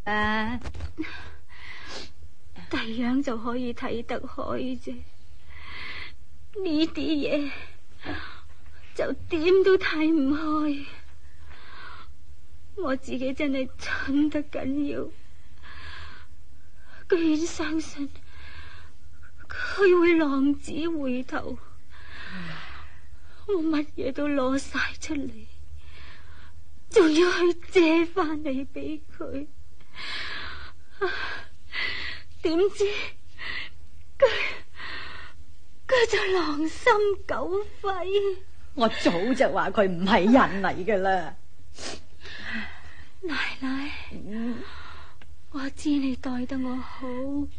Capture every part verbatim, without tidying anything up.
啊， 第樣就可以睇得開啫，呢啲嘢就點都睇唔開。我自己真係蠢得緊要，居然相信佢會浪子回頭。我乜嘢都攞晒出嚟，仲要去借翻嚟俾佢。點知佢佢就狼心狗肺。 我早就話佢唔係人嚟噶啦。 奶奶，嗯，我知你待得我好，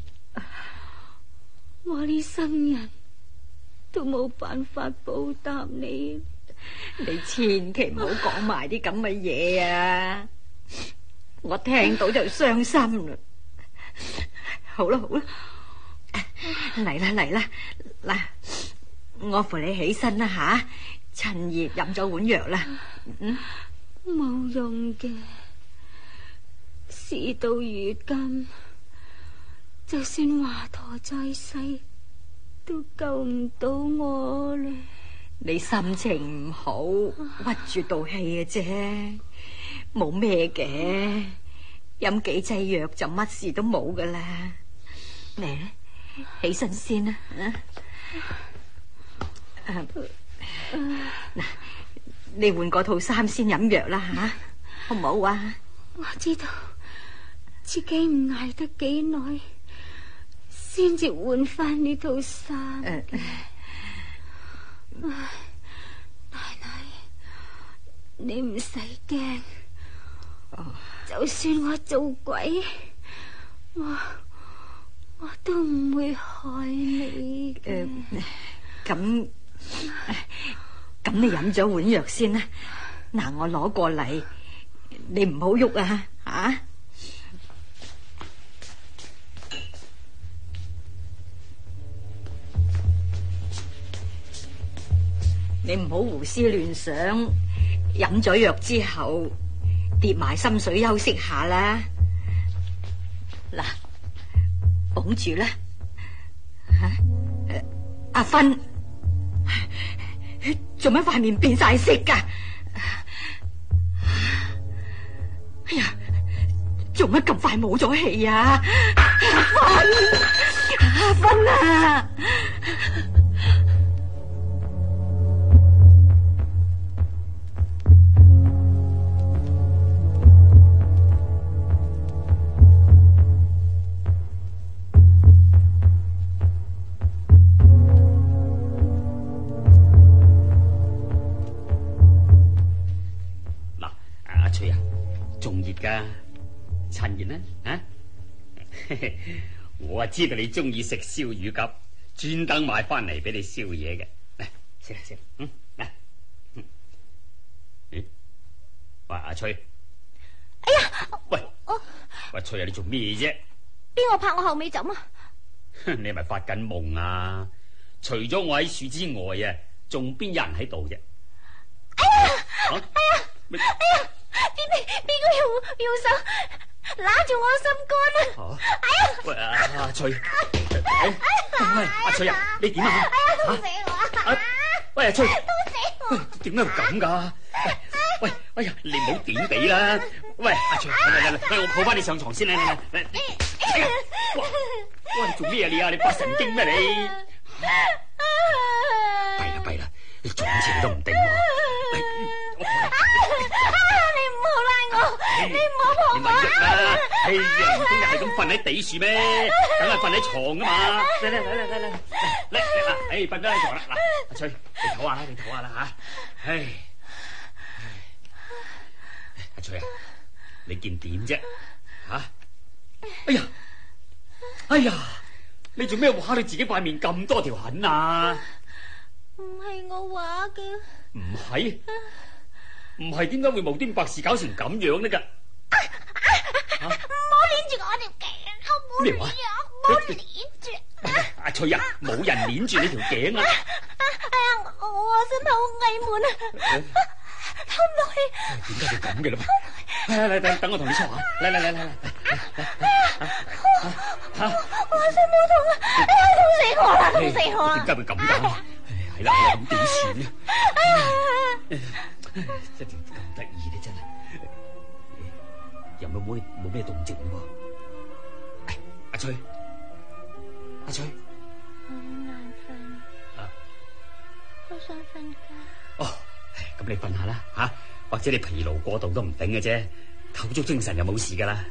我呢生人都冇辦法報答你。 你千祈唔好講埋啲咁嘅嘢啊！我聽到就傷心啦。好啦好啦，嚟啦嚟啦，嗱，我扶你起身啦吓，趁熱飲咗碗藥啦。嗯， 冇用嘅，事到如今，就算華佗在世，都救唔到我啦。 你心情唔好，屈住道氣嘅啫，冇咩嘅，飲幾劑藥就乜事都冇噶啦。嚟，起身先啦。啊，嗱，你換嗰套衫先飲藥啦吓，好唔好啊？ 我知道自己唔捱得幾耐，先至換翻呢套衫嘅。唉，奶奶，你唔使驚，哦，就算我做鬼，我我都唔會害你嘅。 咁咁，你飲咗碗藥先啦。嗱，我攞過嚟，你唔好喐啊吓！你唔好胡思亂想，飲咗藥之後跌埋心水休息下啦。嗱，綁住啦。吓，阿芬，做乜塊面變晒色噶？哎呀，做乜咁快冇咗氣啊？阿芬，阿芬啊！ 趁熱啦，啊！我啊知道你中意食燒乳鴿，專登買翻嚟俾你宵夜嘅。嚟食啦食啦，嗯嚟，嗯，咦？喂阿翠， 哎呀， 喂， 我喂翠啊，你做咩啫？ 邊個拍我後尾枕啊？ 你係咪發緊夢啊？除咗我喺樹之外啊，仲邊有人喺度啫？ 哎呀，哎呀，哎呀！邊邊邊個用用手揦住我心肝啊！哎呀！ 喂阿阿翠，喂阿翠啊，你點啊？ 哎呀，痛死我啊！ 喂阿翠， 痛死我！ 點解會咁噶？喂，哎呀，你唔好點地啦！喂阿翠，嚟嚟嚟，我抱翻你上床先啦！嚟嚟嚟！哎呀，哇哇，你做咩啊你啊？你發神經咩你？弊啦弊啦，你撞邪都唔定喎！ 你唔好拉我，你唔好抱我。 你咪喐啦！哎呀，唔通又係咁瞓喺地樹咩？梗係瞓喺床噶嘛！嚟嚟嚟嚟嚟嚟嚟嚟啦！哎，瞓咗喺床啦！嗱，阿翠，你唞下啦，你唞下啦吓！唉，阿翠啊，你見點啫？吓！哎呀，哎呀，你做咩畫到自己塊面咁多條痕啊？ 唔係我畫嘅。 唔係。唔係，點解會無端白事搞成咁樣呢？噶， 唔好捏住我條頸， 咩話？ 唔好捏住。 阿翠啊，冇人捏住你條頸啊！ 哎呀，我心口翳悶啊，透唔落氣。 點解會咁嘅啦？嚟嚟嚟，等我同你搓下。嚟嚟嚟嚟嚟。 我心好痛啊！哎呀，痛死我啦，痛死我啦！ 點解會咁㗎？係啦，咁點算呢？真係咁得意咧，真係。又冇冇冇咩動靜喎？阿翠，阿翠， 我好眼瞓， 啊， 好想瞓覺。 哦，咁你瞓下啦吓，或者你疲勞過度都唔頂嘅啫，透足精神就冇事噶啦。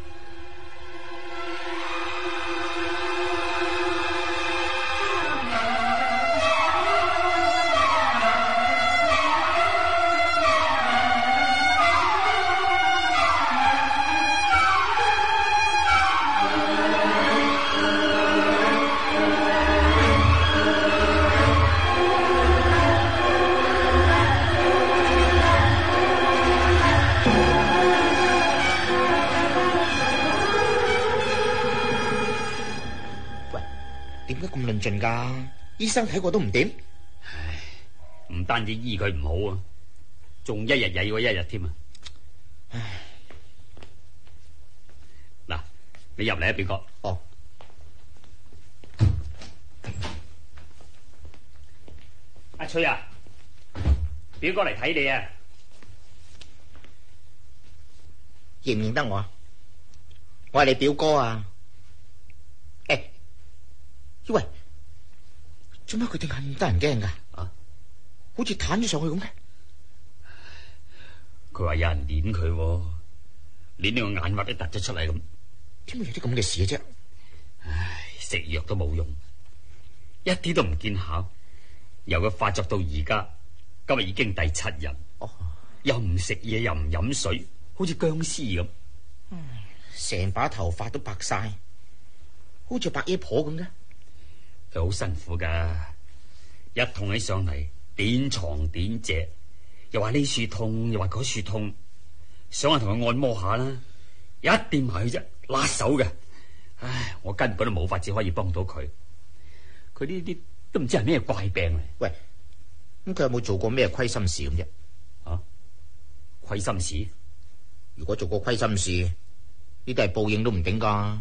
盡噶，醫生睇過都唔掂。 唉，唔單止醫佢唔好啊，仲一日曳過一日添啊！唉，嗱，你入嚟啊，表哥。 哦， 阿翠啊，表哥嚟睇你啊， 認唔認得我啊？我係你表哥啊！誒，喂。做乜佢對眼咁得人驚噶？啊，好似彈咗上去咁嘅。 佢話有人捏佢，捏呢個眼核都突咗出嚟咁。 點會有啲咁嘅事嘅啫？ 唉，食藥都冇用，一啲都唔見效。由佢發作到而家，今日已經第七日。哦，又唔食嘢，又唔飲水，好似僵屍咁。 嗯，成把頭髮都白晒，好似白衣婆咁嘅。 佢好辛苦噶，一痛起上嚟，點床點席，又話呢處痛，又話嗰處痛，想話同佢按摩下啦，一掂埋去啫，辣手嘅。唉，我根本都冇法子可以幫到佢。佢呢啲都唔知係咩怪病嚟。 喂，咁佢有冇做過咩虧心事咁啫？ 啊，虧心事？ 如果做過虧心事，呢啲係報應都唔頂噶。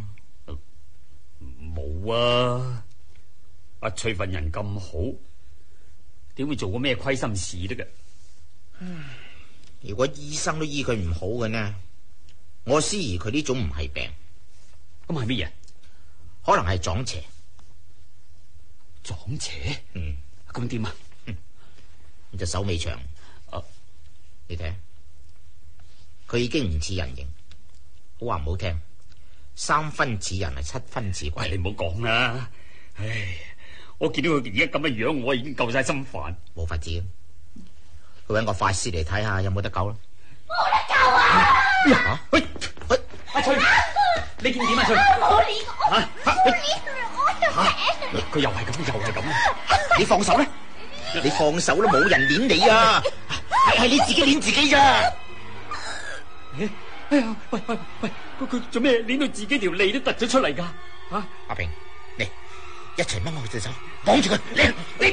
冇啊。阿翠份人咁好，點會做過咩虧心事得嘅？ 如果醫生都醫佢唔好嘅呢，我思疑佢呢種唔係病， 咁係乜嘢？ 可能係撞邪。 撞邪？ 嗯， 咁點啊？ 你隻手尾長，啊，你睇，佢已經唔似人形，好話唔好聽，三分似人係七分似鬼。 喂，你唔好講啦，唉。我見到佢而家咁嘅樣，我已經夠晒心煩。冇法子，去搵個法師嚟睇下有冇得救啦。 冇得救啊！ 吓，喂喂，阿翠，你見點啊？翠， 冇理我，冇理我就吓，佢又係咁，又係咁。 你放手啦！你放手啦，冇人捏你啊，係你自己捏自己咋？ 哎呀，喂喂喂，佢佢做咩捏到自己條脷都突咗出嚟噶？吓， 阿平，嚟。一齊掹我隻手，綁住佢！你你，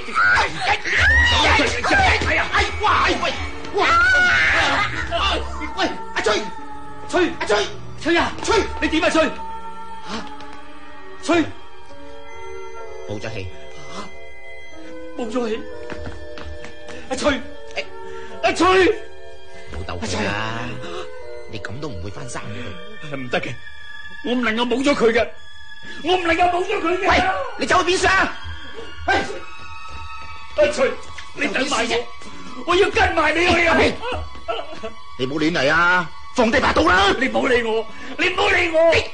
哎呀，哎哇，喂哇，喂阿翠，翠阿翠， 翠啊， 翠， 你點啊翠？吓，翠， 冇咗氣， 吓，冇咗氣，阿翠，阿翠， 冇鬥氣啦，你咁都唔會翻生嘅， 唔得嘅，我唔能夠冇咗佢嘅。我唔能夠冇咗佢嘅。 喂，你走去邊上？ 哎，阿翠，你等埋我，我要跟埋你去啊！ 你冇亂嚟啊！放低把刀啦！ 你唔好理我，你唔好理我！你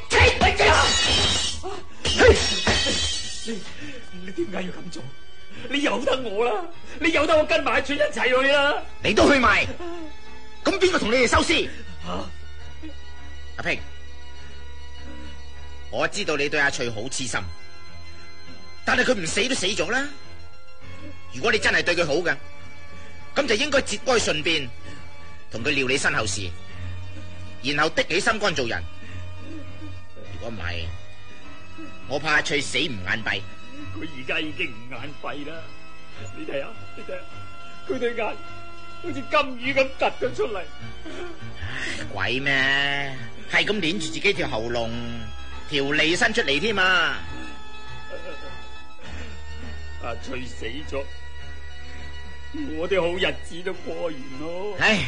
你你點解要咁做？你由得我啦，你由得我跟埋阿翠一齊去啦！ 你都去埋，咁邊個同你哋收屍？ 啊， 阿平。我知道你對阿翠好痴心，但係佢唔死都死咗啦。如果你真係對佢好嘅，咁就應該節哀順變，同佢料理身後事，然後的起心肝做人。如果唔係，我怕阿翠死唔眼閉。 佢而家已經唔眼閉啦，你睇下，你睇下，佢對眼好似金魚咁突咗出嚟。 鬼咩？ 係咁捏住自己條喉嚨，條脷伸出嚟添啊！ 阿翠死咗，我哋好日子都過完咯。 唉。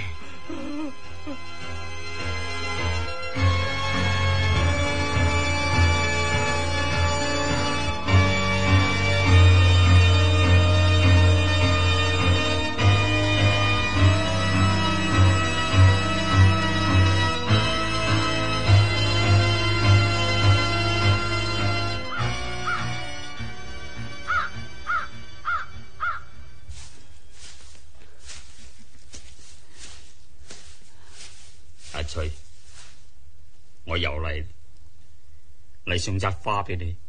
阿翠，我又嚟嚟送扎花俾你。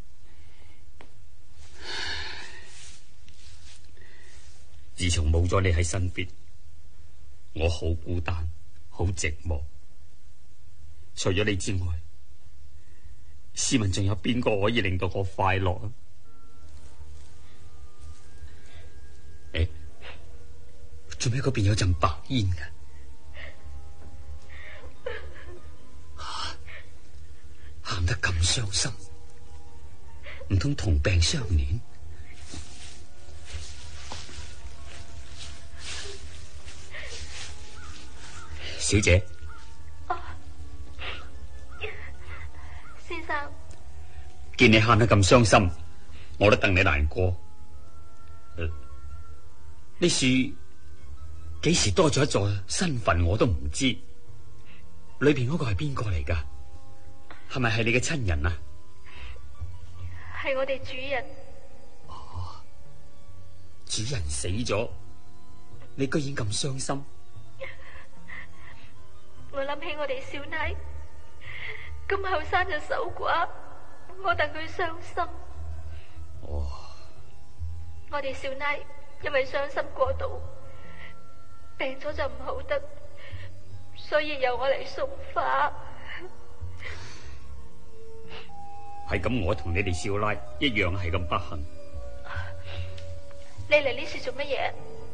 自從冇咗你喺身邊，我好孤單，好寂寞。除咗你之外，試問仲有邊個可以令到我快樂啊？誒，做咩嗰邊有陣白煙㗎？喊得咁傷心，唔通同病相憐？小姐， 哦，先生， 見你喊得咁傷心，我都戥你難過。呢、呃、樹幾時多咗一座身份我都唔知，裏邊嗰個係邊個嚟㗎？係咪係你嘅親人啊？ 係我哋主人。 哦，主人死咗，你居然咁傷心？ 我諗起我哋少奶咁後生就守寡，我戥佢傷心。 哦， 我哋少奶因為傷心過度，病咗就唔好得，所以由我嚟送花。 係咁，我同你哋少奶一樣係咁不幸。 你嚟呢處做乜嘢？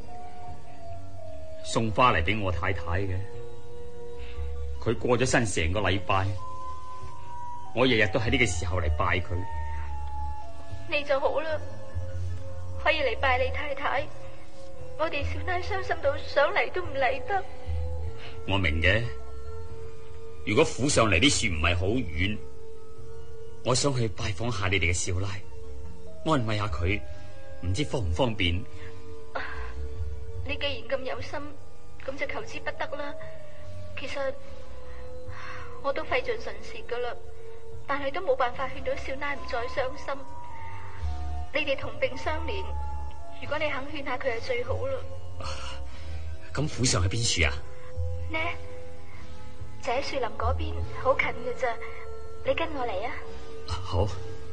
送花嚟俾我太太嘅，佢過咗身成個禮拜，我日日都喺呢個時候嚟拜佢。 你就好啦，可以嚟拜你太太。我哋少奶傷心到想嚟都唔嚟得。 我明嘅，如果府上嚟啲樹唔係好遠，我想去拜訪下你哋嘅少奶，安慰下佢，唔知方唔方便？ 啊，你既然咁有心，咁就求之不得啦。其實我都費盡唇舌噶啦，但係都冇辦法勸到少奶唔再傷心。你哋同病相憐，如果你肯勸下佢，係最好啦。 咁府上喺邊處啊？ 呢，就喺樹林嗰邊，好近嘅咋。你跟我嚟啊！ 好。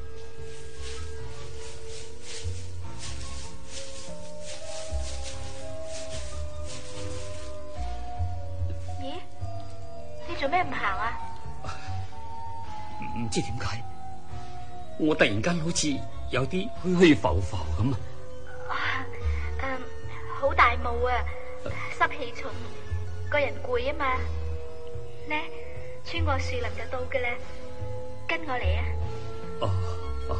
咦？你做咩唔行啊？ 唔知點解，我突然間好似有啲虛虛浮浮咁啊！ 嗯，好大霧啊，濕氣重，個人攰啊嘛。呢，穿過樹林就到嘅啦。跟我嚟啊！ 哦哦。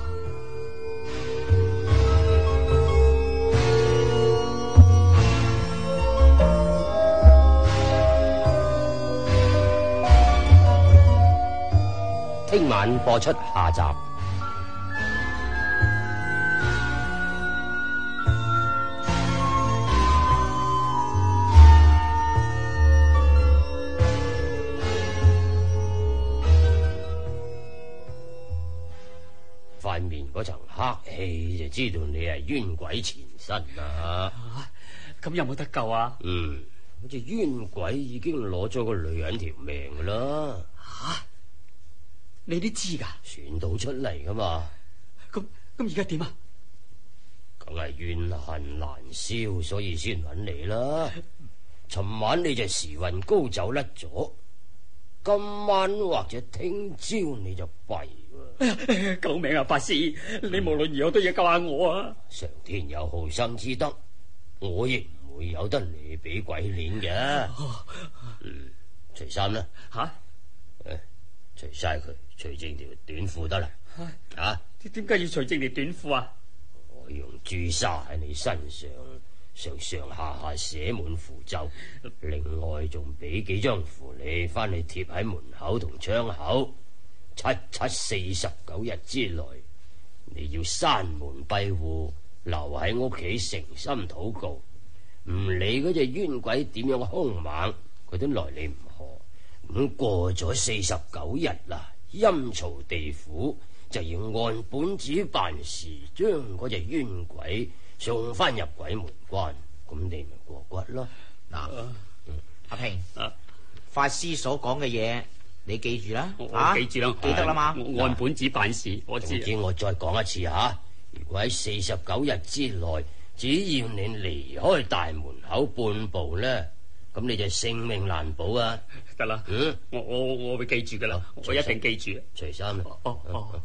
聽晚播出下集。塊面嗰層黑氣就知道你係冤鬼纏身啦。 咁有冇得救啊？ 嗯，好似冤鬼已經攞咗個女人條命噶啦。 吓，你都知噶？ 選到出嚟噶嘛？ 咁咁而家點啊？ 梗係怨恨難消，所以先揾你啦。尋晚你就時運高走甩咗，今晚或者聽朝你就弊。 哎呀，救命啊！法師，你無論如何都要救下我啊！ 上天有好生之德，我亦唔會由得你俾鬼鏈嘅。嗯，除衫啦。 吓， 誒，除晒佢，除剩條短褲得啦。啊？ 點解要除剩條短褲啊？ 我用朱砂喺你身上上上下下寫滿符咒，另外仲俾幾張符你翻去貼喺門口同窗口。七七四十九日之內，你要閂門閉戶，留喺屋企誠心禱告，唔理嗰隻冤鬼點樣兇猛，佢都來你唔何。咁過咗四十九日啦，陰曹地府就要按本子辦事，將嗰隻冤鬼送翻入鬼門關，咁你咪過骨咯。 嗱、啊，嗯、阿平， 啊、 法師所講嘅嘢，你記住啦， 我啊， 記住啦， 記得啦嘛。 我按本子辦事，我知。 總之我再講一次吓，如果喺四十九日之內，只要你離開大門口半步咧，咁你就性命難保啊！ 得啦， 嗯， 我我我會記住噶啦，我一定記住。 除衫啦。 哦哦。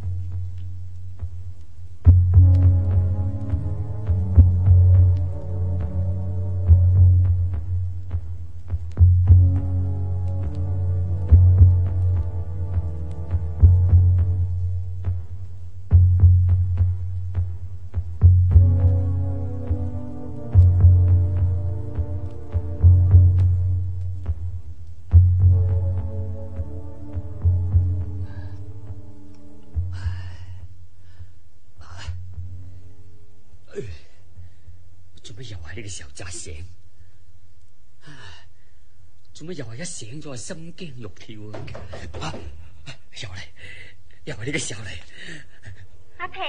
做乜又喺呢個時候扎醒？做乜又係一醒咗心驚肉跳啊？又嚟，又係呢個時候嚟。 阿平，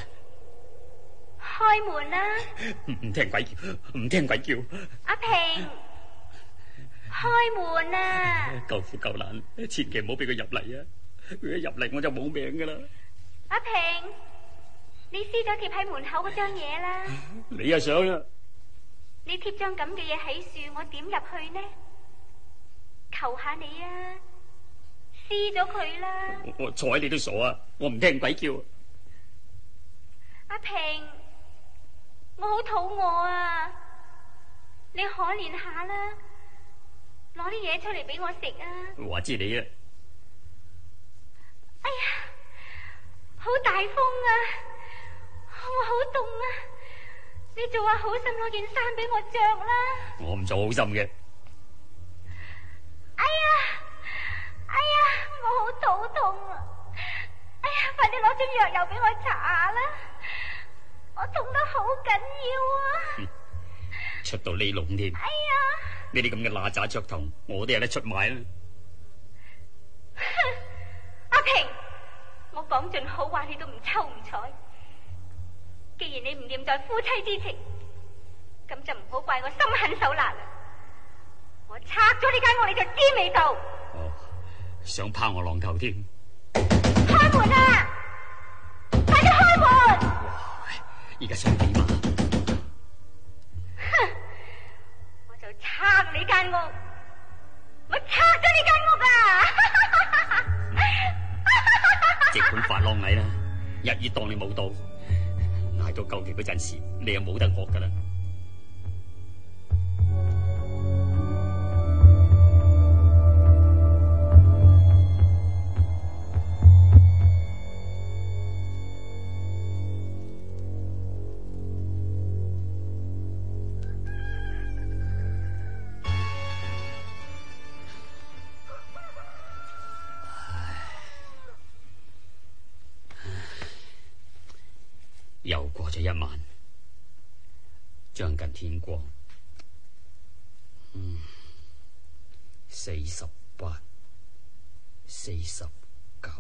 開門啦！ 唔唔聽鬼叫，唔聽鬼叫。 阿平，開門啊！ 救苦救難，千祈唔好俾佢入嚟啊！佢一入嚟我就冇命噶啦。 阿平，你撕咗貼喺門口嗰張嘢啦。 你又想啦？ 你貼張咁嘅嘢喺樹，我點入去呢？求下你啊，撕咗佢啦！ 我我睬你都傻啊！我唔聽鬼叫。 阿平，我好肚餓啊！你可憐下啦，攞啲嘢出嚟俾我食啊！ 話知你啊！ 哎呀，好大風啊！我好凍啊！你做下好心攞件衫俾我着啦！ 我唔做好心嘅。 哎呀，哎呀，我好肚痛啊！哎呀，快啲攞樽藥油俾我搽下啦！我痛得好緊要啊！ 出到呢籠添。 哎呀， 呢啲咁嘅嗱喳雀童，我都有得出賣啦。 阿平，我講盡好話，你都唔抽唔睬。既然你唔念在夫妻之情，咁就唔好怪我心狠手辣啦。我拆咗呢間屋，你就知味道。 哦，想拋我浪頭添。 開門啊！快啲開門！ 哇，而家想點啊？ 哼！我就拆你間屋，我拆咗你間屋啊！ 即管發浪嚟啦，日月當你冇到。挨到究期嗰陣時，你又冇得學噶啦。又過咗一晚，將近天光。嗯，四十八、四十九，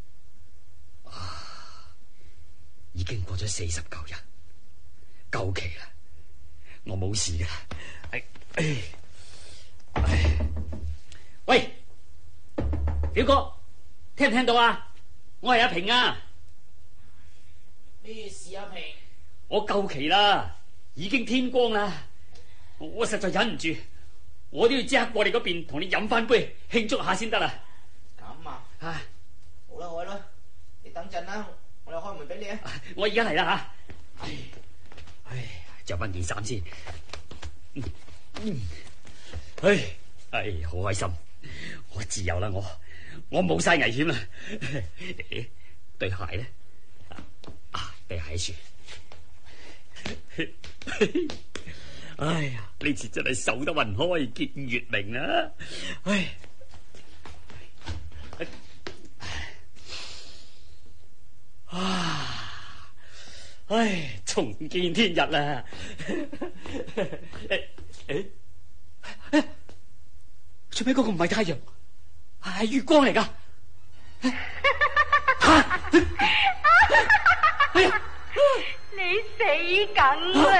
啊，已經過咗四十九日，夠期啦，我冇事噶啦。哎哎哎，喂，表哥，聽唔聽到啊？我係阿平啊。 咩事啊，平？ 我夠期啦，已經天光啦，我實在忍唔住，我都要即刻過你嗰邊同你飲翻杯慶祝下先得啦。 咁啊？ 啊， 好啦好啦，你等陣啦，我哋開門俾你啊！ 我而家嚟啦吓。唉，唉，着翻件衫先。嗯嗯，唉唉，好開心，我自由啦我。 我冇晒危險啦。對鞋咧？啊，對鞋處。哎呀，呢次真係守得雲開見月明啊！唉，啊，唉，重見天日啦！誒誒，做咩嗰個唔係太陽，係月光嚟噶？哎呀！ 你死梗啦！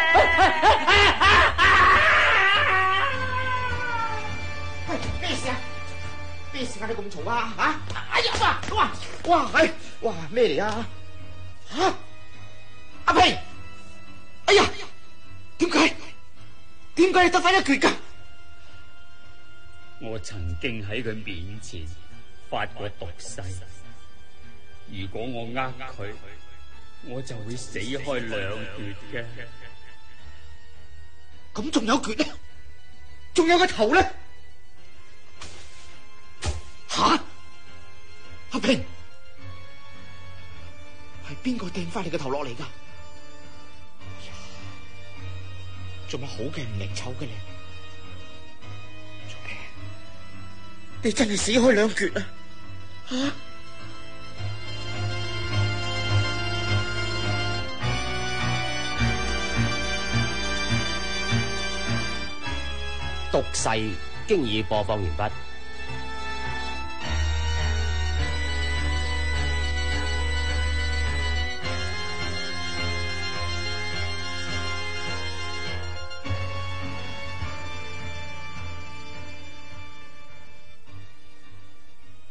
喂，咩事啊？咩時間你咁嘈啊？吓！哎呀！哇哇哇！哎哇咩嚟啊？吓！阿平！哎呀！點解？點解你得翻一橛噶？ 我曾經喺佢面前發過毒誓，如果我呃佢，我就會死開兩橛嘅。 咁仲有橛呢？仲有個頭呢？吓！阿平，係邊個掟翻你個頭落嚟噶？哎呀，做乜好嘅唔靈醜嘅你？做咩？你真係死開兩橛啊！吓！ 毒誓經已播放完畢。